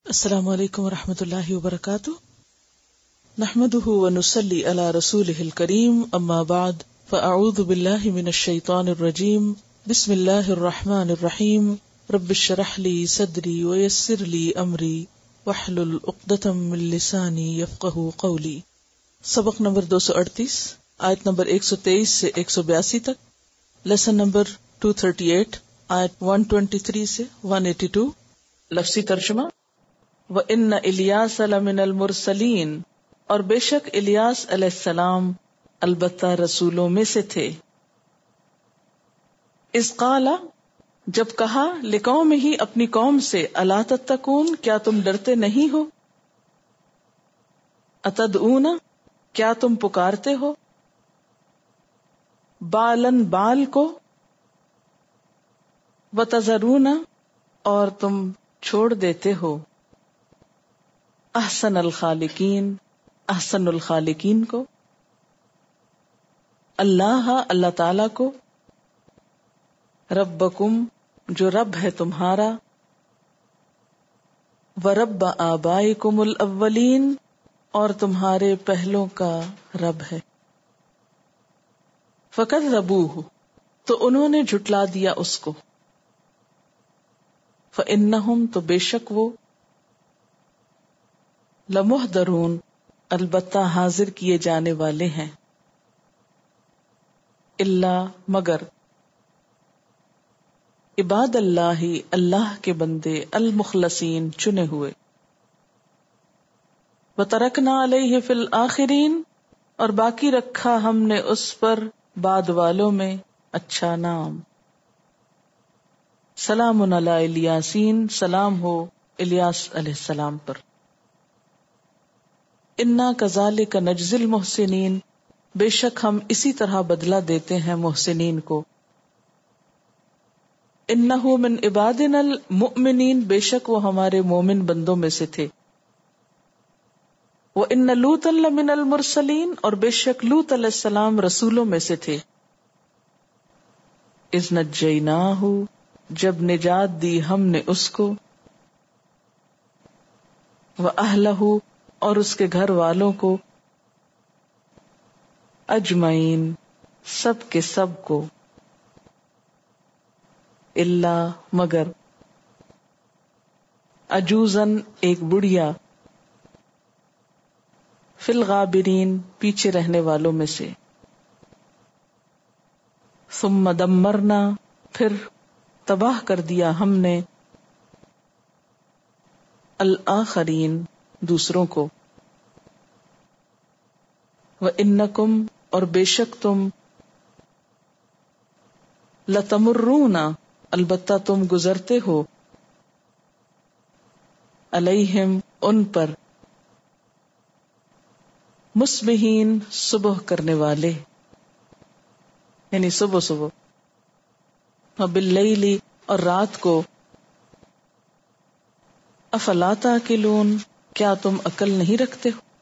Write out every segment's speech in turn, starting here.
السلام علیکم ورحمۃ اللہ وبرکاتہ. نحمده ونصلی علی رسوله الکریم. اما بعد فاعوذ باللہ من الشیطان الرجیم. بسم اللہ الرحمن الرحیم. رب اشرح لی صدری ویسر لی امری واحلل عقدۃ من لسانی یفقهوا قولی. سبق نمبر 238 آیت نمبر 123 سے 182 تک. لیسن نمبر 238 آیت 123 سے 182. لفظی ترجمہ: وَإِنَّ إِلْيَاسَ لَمِنَ الْمُرْسَلِينَ، اور بے شک الیاس علیہ السلام البتہ رسولوں میں سے تھے. اذ قال، جب کہا، لقومہ اپنی قوم سے، الا تتقون، کیا تم ڈرتے نہیں ہو، اتدعون، کیا تم پکارتے ہو، بالن، بال کو، وتذرون، اور تم چھوڑ دیتے ہو، احسن الخالقین، احسن الخالقین کو، اللہ، اللہ تعالی کو، ربکم، جو رب ہے تمہارا، ورب آبائکم الاولین، اور تمہارے پہلوں کا رب ہے. فکذبوہ، تو انہوں نے جھٹلا دیا اس کو. فإنہم، تو بے شک وہ، لمحضرون، البتہ حاضر کیے جانے والے ہیں، الا، مگر، عباد اللہ، اللہ کے بندے، المخلصین، چنے ہوئے. وترکنا علیہ فی الآخرین، اور باقی رکھا ہم نے اس پر بعد والوں میں اچھا نام. سلام علی الیاسین، سلام ہو الیاس علیہ السلام پر. انا کذالک نجزی المحسنین، بے شک ہم اسی طرح بدلہ دیتے ہیں محسنین کو. انہ من عبادنا المؤمنین، بے شک وہ ہمارے مومن بندوں میں سے تھے. وان لوطا لمن المرسلین، اور بے شک لوط علیہ السلام رسولوں میں سے تھے. اذ نجیناہ، جب نجات دی ہم نے اس کو، واہلہ، اور اس کے گھر والوں کو، اجمعین، سب کے سب کو، الا، مگر، عجوزن، ایک بڑھیا، فی الغابرین، پیچھے رہنے والوں میں سے. ثم دمرنا، پھر تباہ کر دیا ہم نے، الآخرین، دوسروں کو. وَإِنَّكُمْ، اور بے شک تم، لَتَمُرُّونَ، البتہ تم گزرتے ہو، علیہم، ان پر، مصبحین، صبح کرنے والے، یعنی صبح صبح. وَبِاللَّيْلِ، اور رات کو، افلا تعقلون، کیا تم عقل نہیں رکھتے ہو.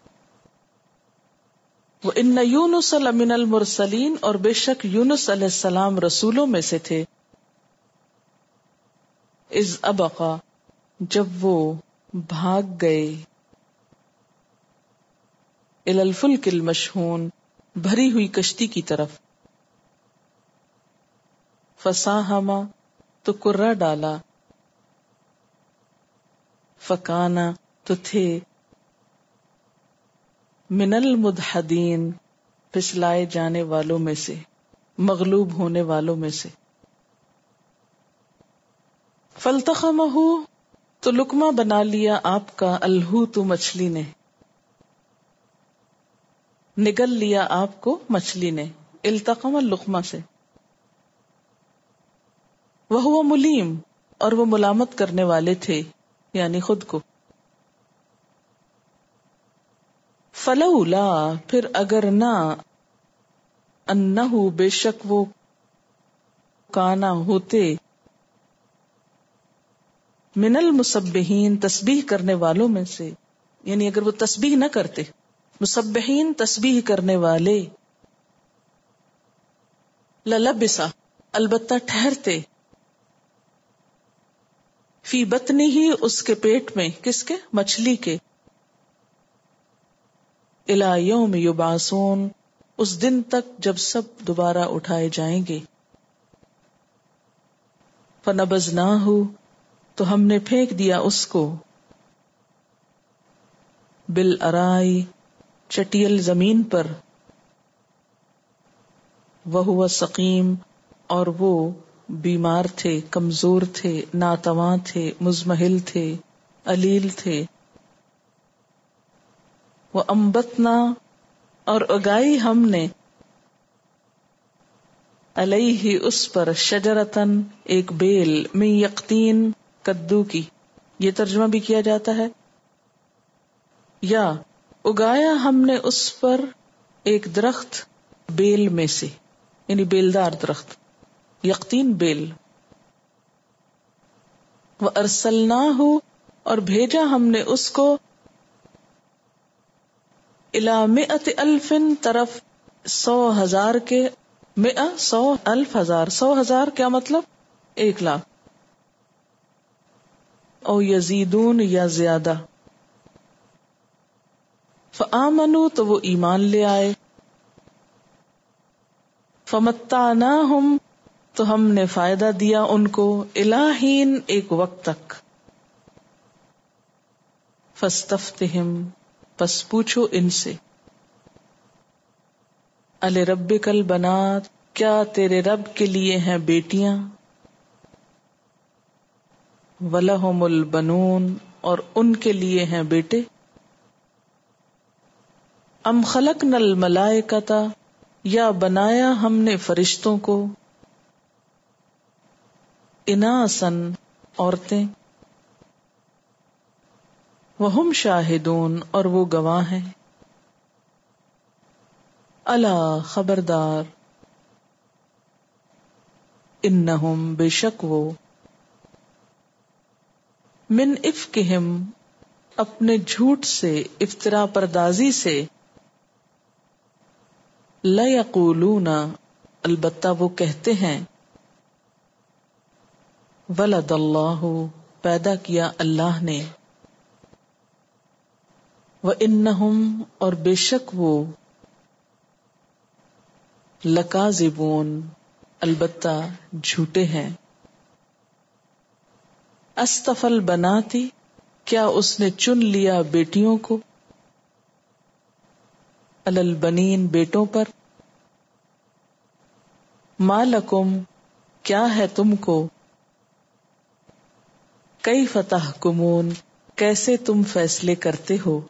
وَإِنَّ يُونُسَ لَمِنَ الْمُرْسَلِينَ، اور بے شک یونس علیہ السلام رسولوں میں سے تھے. اذ ابقا، جب وہ بھاگ گئے، الی الفلک المشحون، بھری ہوئی کشتی کی طرف. فساہم، تو کرہ ڈالا، فکانا، تو تھے، من المدحدین، پھسلائے جانے والوں میں سے، مغلوب ہونے والوں میں سے. فالتقمہ، تو لقمہ بنا لیا آپ کا، الحوت، مچھلی نے، نگل لیا آپ کو مچھلی نے. التقم اللقمہ سے. وہو ملیم، اور وہ ملامت کرنے والے تھے، یعنی خود کو. فلولا، پھر اگر نہ، انہو، بے شک وہ، کانا، ہوتے، من المسبحین، تسبیح کرنے والوں میں سے، یعنی اگر وہ تسبیح نہ کرتے، مسبحین، تسبیح کرنے والے، للبسا، البتہ ٹھہرتے، فی بطنہ ہی اس کے پیٹ میں، کس کے؟ مچھلی کے، الی یوم یبعثون اس دن تک جب سب دوبارہ اٹھائے جائیں گے. فنبذناہ تو ہم نے پھینک دیا اس کو، بالارائی چٹیل زمین پر، وہو سقیم اور وہ بیمار تھے، کمزور تھے، ناتواں تھے، مزمحل تھے، علیل تھے. وانبتنا اور اگائی ہم نے، علیہ اس پر، شجرتن ایک بیل، من یقطین کدو کی. یہ ترجمہ بھی کیا جاتا ہے، یا اگایا ہم نے اس پر ایک درخت بیل میں سے، یعنی بیلدار درخت، یقطین بیل. وارسلناہ اور بھیجا ہم نے اس کو، الی 100,000 طرف 100,000 کے، 100 الف ہزار، 100,000 کیا مطلب؟ 1,00,000، او یزیدون یا زیادہ. فآمنوا تو وہ ایمان لے آئے. فمتعناہم تو ہم نے فائدہ دیا ان کو، الی حین ایک وقت تک. فاستفتہم پس پوچھو ان سے، الربک البنات کیا تیرے رب کے لیے ہیں بیٹیاں، ولہم البنون اور ان کے لیے ہیں بیٹے. ام خلقنا الملائکۃ یا بنایا ہم نے فرشتوں کو، اناسا عورتیں، وہم شاہدون اور وہ گواہ ہیں. الا خبردار، انہم بے شک وہ، من افکہم اپنے جھوٹ سے، افترا پردازی سے، لیقولون البتہ وہ کہتے ہیں، ولد اللہ پیدا کیا اللہ نے، وانہم اور بے شک وہ، لکاذبون البتہ جھوٹے ہیں. اصطفی البناتی کیا اس نے چن لیا بیٹیوں کو، علی البنین بیٹوں پر. ما لکم کیا ہے تم کو، کیف تحکمون کیسے تم فیصلے کرتے ہو.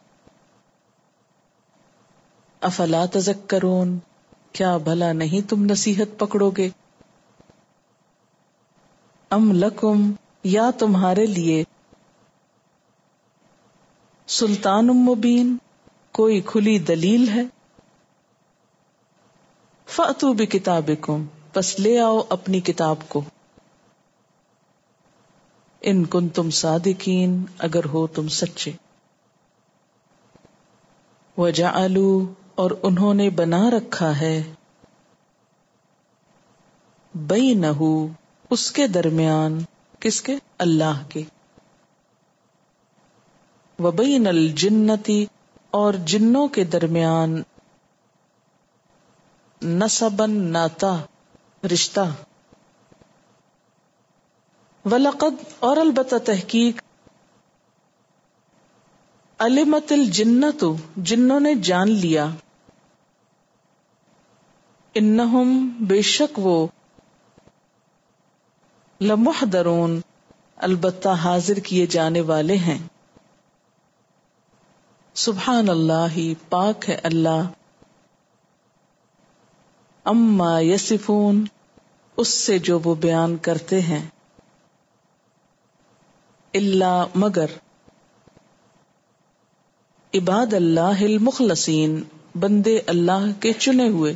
افلا تذکرون کیا بھلا نہیں تم نصیحت پکڑو گے. ام لکم یا تمہارے لیے، سلطان مبین کوئی کھلی دلیل ہے. فأتوا بکتابکم پس لے آؤ اپنی کتاب کو، ان کنتم صادقین اگر ہو تم سچے. وجعلوا اور انہوں نے بنا رکھا ہے، بینہ اس کے درمیان، کس کے؟ اللہ کے، وبین الجنتی اور جنوں کے درمیان، نسباً ناتا رشتہ. وَلَقَدْ اور البتہ تحقیق، علمت الجنۃ جنوں نے جان لیا، انہم بے شک وہ، لمحضرون البتہ حاضر کیے جانے والے ہیں. سبحان اللہ پاک ہے اللہ، اما یصفون اس سے جو وہ بیان کرتے ہیں، الا مگر، عباد اللہ المخلصین بندے اللہ کے چنے ہوئے.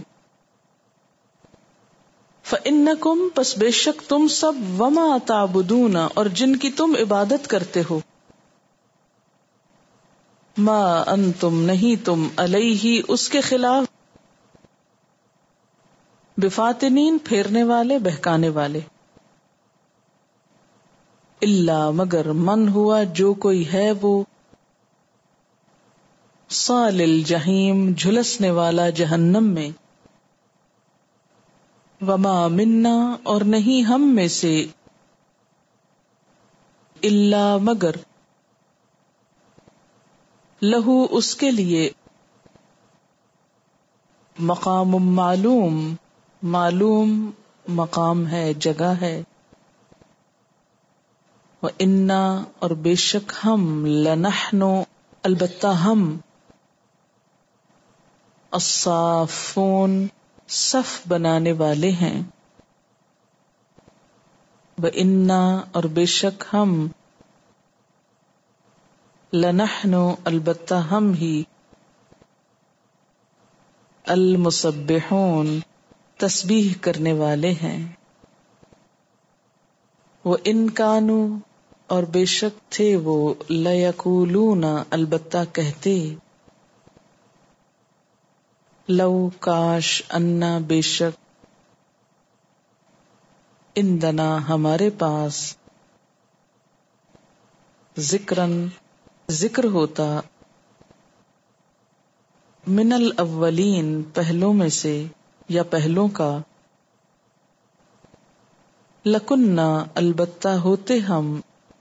فإنکم پس بے شک تم سب، وما تعبدون اور جن کی تم عبادت کرتے ہو، ما انتم نہیں تم، علیہ اس کے خلاف، بفاتنین پھیرنے والے، بہکانے والے. الا مگر من ہوا جو کوئی ہے وہ صال الجحیم جھلسنے والا جہنم میں، وما منا اور نہیں ہم میں سے، الا مگر لہو اس کے لیے مقام معلوم، معلوم مقام ہے، جگہ ہے، وَإِنَّا اور بے شک ہم، لَنَحْنُ البتہ ہم، الصافون صف بنانے والے ہیں، وَإِنَّا اور بے شک ہم، لَنَحْنُ البتہ ہم ہی، المسبحون تسبیح کرنے والے ہیں، وَإِن كَانُوا اور بے شک تھے وہ، لَيَقُولُونَ البتہ کہتے، لو کاش، انا بے شک، عندنا ہمارے پاس، ذکرن ذکر ہوتا، من الاولین پہلوں میں سے یا پہلوں کا، لکننا البتہ ہوتے ہم،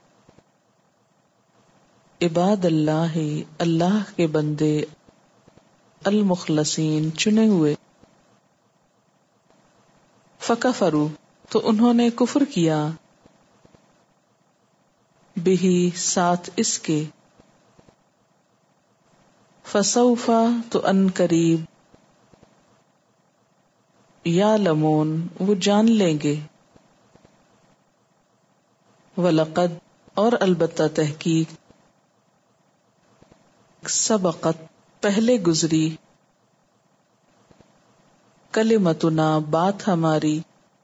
عباد اللہ اللہ کے بندے، المخلصین چنے ہوئے، فکفروا تو انہوں نے کفر کیا، بہی ساتھ اس کے، فسوف تو ان قریب، یعلمون وہ جان لیں گے، وَلَقَدْ اور البتہ تحقیق، سبقت پہلے گزری، کلمتنا بات ہماری،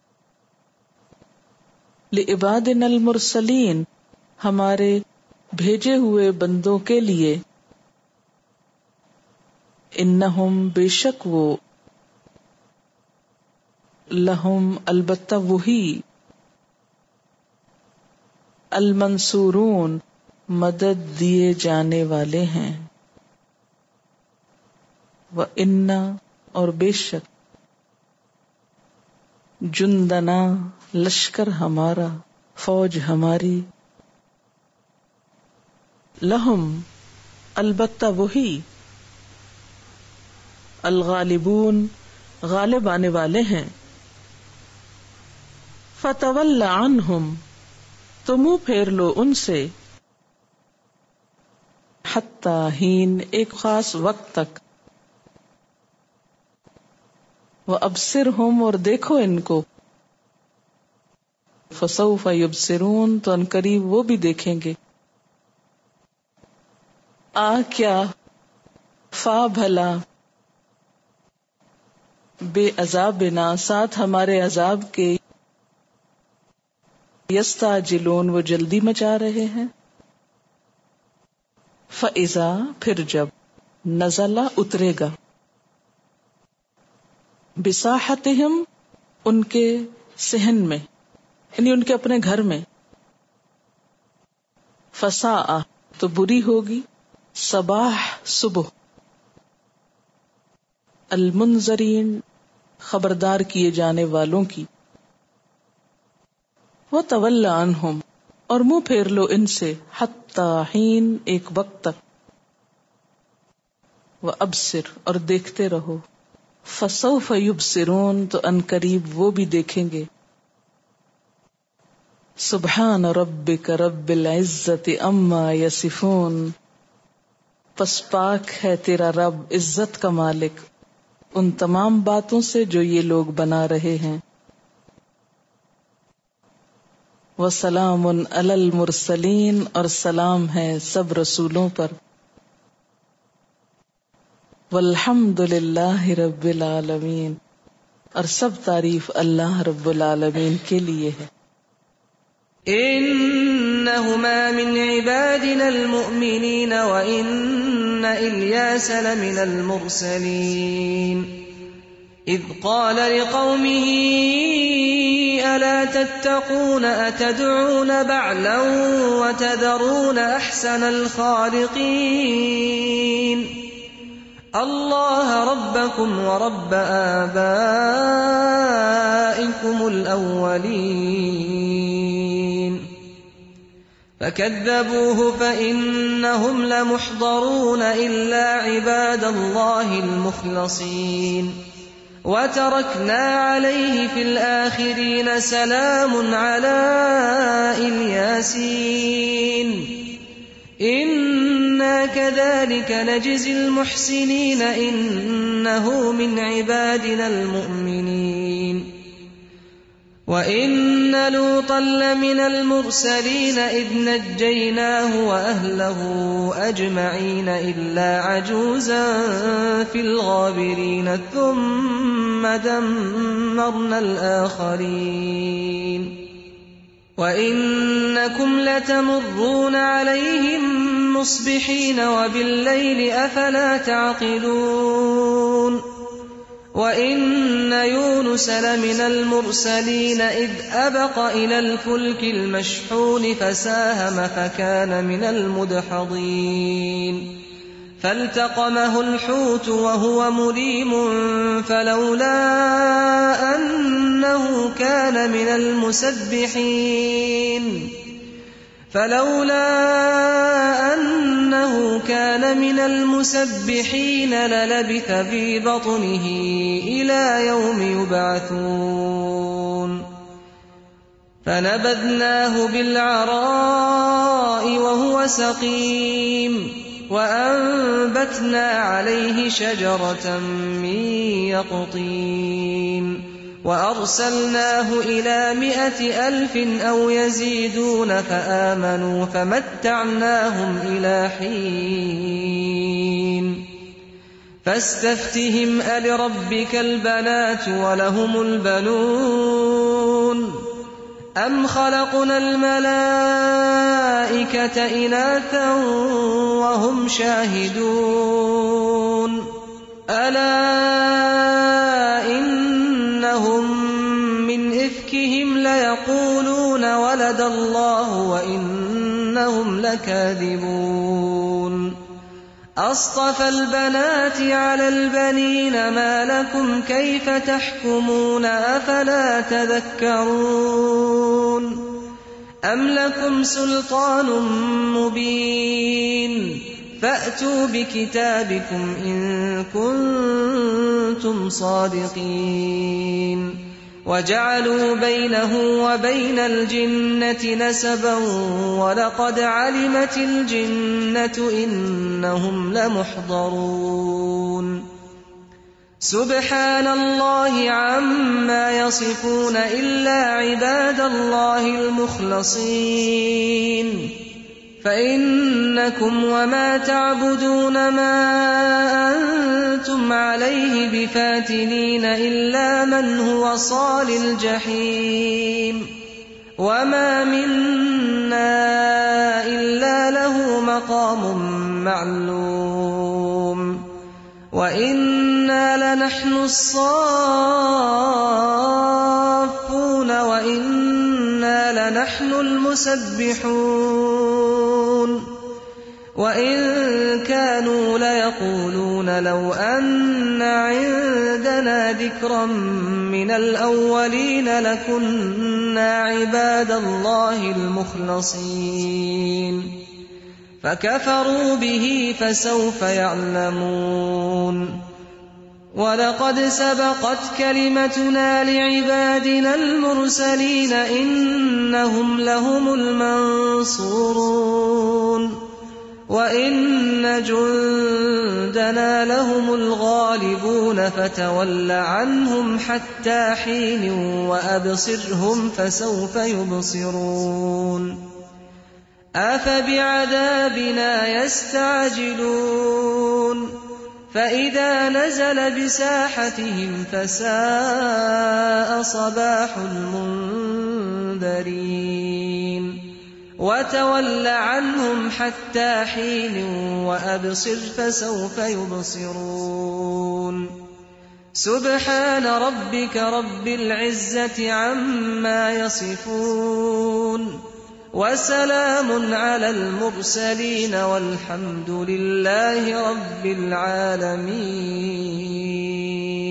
لعبادنا المرسلین ہمارے بھیجے ہوئے بندوں کے لیے، انہم بے شک وہ، لہم البتہ وہی، المنصورون مدد دیے جانے والے ہیں، وَإِنَّا اور بے شک، جندنا لشکر ہمارا، فوج ہماری، لہم البتہ وہی، الغالبون غالب آنے والے ہیں، فتول عنہم تو منہ پھیر لو ان سے، حتی حین ایک خاص وقت تک، وابصرہم اور دیکھو ان کو، فسوف یبصرون تو عنقریب وہ بھی دیکھیں گے، کیا، فا بھلا، بے عذابنا ساتھ ہمارے عذاب کے، یستعجلون وہ جلدی مچا رہے ہیں، فَإِذَا پھر جب، نزلہ اترے گا، بساحتہم ان کے صحن میں، یعنی ان کے اپنے گھر میں، فساء تو بری ہوگی، صباح صبح، المنذرین خبردار کیے جانے والوں کی، وَتَوَلَّ عَنْهُمْ اور منہ پھیر لو ان سے، حتی حین ایک وقت تک، وَأَبْصِرْ اور دیکھتے رہو، فَسَوْفَ يُبْصِرُونَ تو عنقریب وہ بھی دیکھیں گے، سبحان ربک رب العزت عما یصفون پس پاک ہے تیرا رب عزت کا مالک ان تمام باتوں سے جو یہ لوگ بنا رہے ہیں، وسلام علی المرسلین اور سلام ہے سب رسولوں پر، والحمد للہ رب العالمین اور سب تعریف اللہ رب العالمین کے لیے ہے۔ انہما من عبادنا المؤمنین وان الیاس لمن المرسلین إذ قال لقومه ألا تتقون أتدعون بعلا وتذرون أحسن الخالقين الله ربكم ورب آبائكم الأولين فكذبوه فإنهم لمحضرون إلا عباد الله المخلصين وتركنا عليه في الآخرين سلام على الياسين إنا كذلك نجزي المحسنين إنه من عبادنا المؤمنين وإن لوطا لمن المرسلين إذ نجيناه وأهله أجمعين إلا عجوزا في الغابرين ثم دمرنا الآخرين وإنكم لتمرون عليهم مصبحين وبالليل أفلا تعقلون وإن يونس لمن المرسلين إذ أبق إلى الفلك المشحون فساهم فكان من المدحضين فالتقمه الحوت وهو مليم فلولا أنه كان من المسبحين للبث في بطنه إلى يوم يبعثون فنبذناه بالعراء وهو سقيم وأنبتنا عليه شجرة من يقطين وأرسلناه إلى 100,000 أو يزيدون فآمنوا فمتعناهم إلى حين فاستفتهم ألربك البنات ولهم البنون أم خلقنا الملائكة إناثا وهم شاهدون ألا إنهم من إفكهم ليقولون ولد الله وإنهم لكاذبون أصطفى البنات على البنين ما لكم كيف تحكمون أفلا تذكرون أم لكم سلطان مبين فأتوا بكتابكم إن كنتم صادقين وجعلوا بينه وبين الجنة نسبا ولقد علمت الجنة إنهم لمحضرون سبحان الله عما يصفون إلا عباد الله المخلصين فإنكم وما تعبدون ما أنتم عليه بفاتنين إلا من هو صال الجحيم وما منا إلا له مقام معلوم وإنا لنحن الصافون وإنا لنحن المسبحون وإن كانوا ليقولون لو أن عندنا ذكرا من الأولين لكنا عباد الله المخلصين فكفروا به فسوف يعلمون ولقد سبقت كلمتنا لعبادنا المرسلين إنهم لهم المنصورون وإن جندنا لهم الغالبون فتول عنهم حتى حين وأبصرهم فسوف يبصرون أفبعذابنا يستعجلون فإذا نزل بساحتهم فساء صباح المنذرين وتول عنهم حتى حين وأبصر فسوف يبصرون سبحان ربك رب العزة عما يصفون وسلام على المرسلين والحمد لله رب العالمين.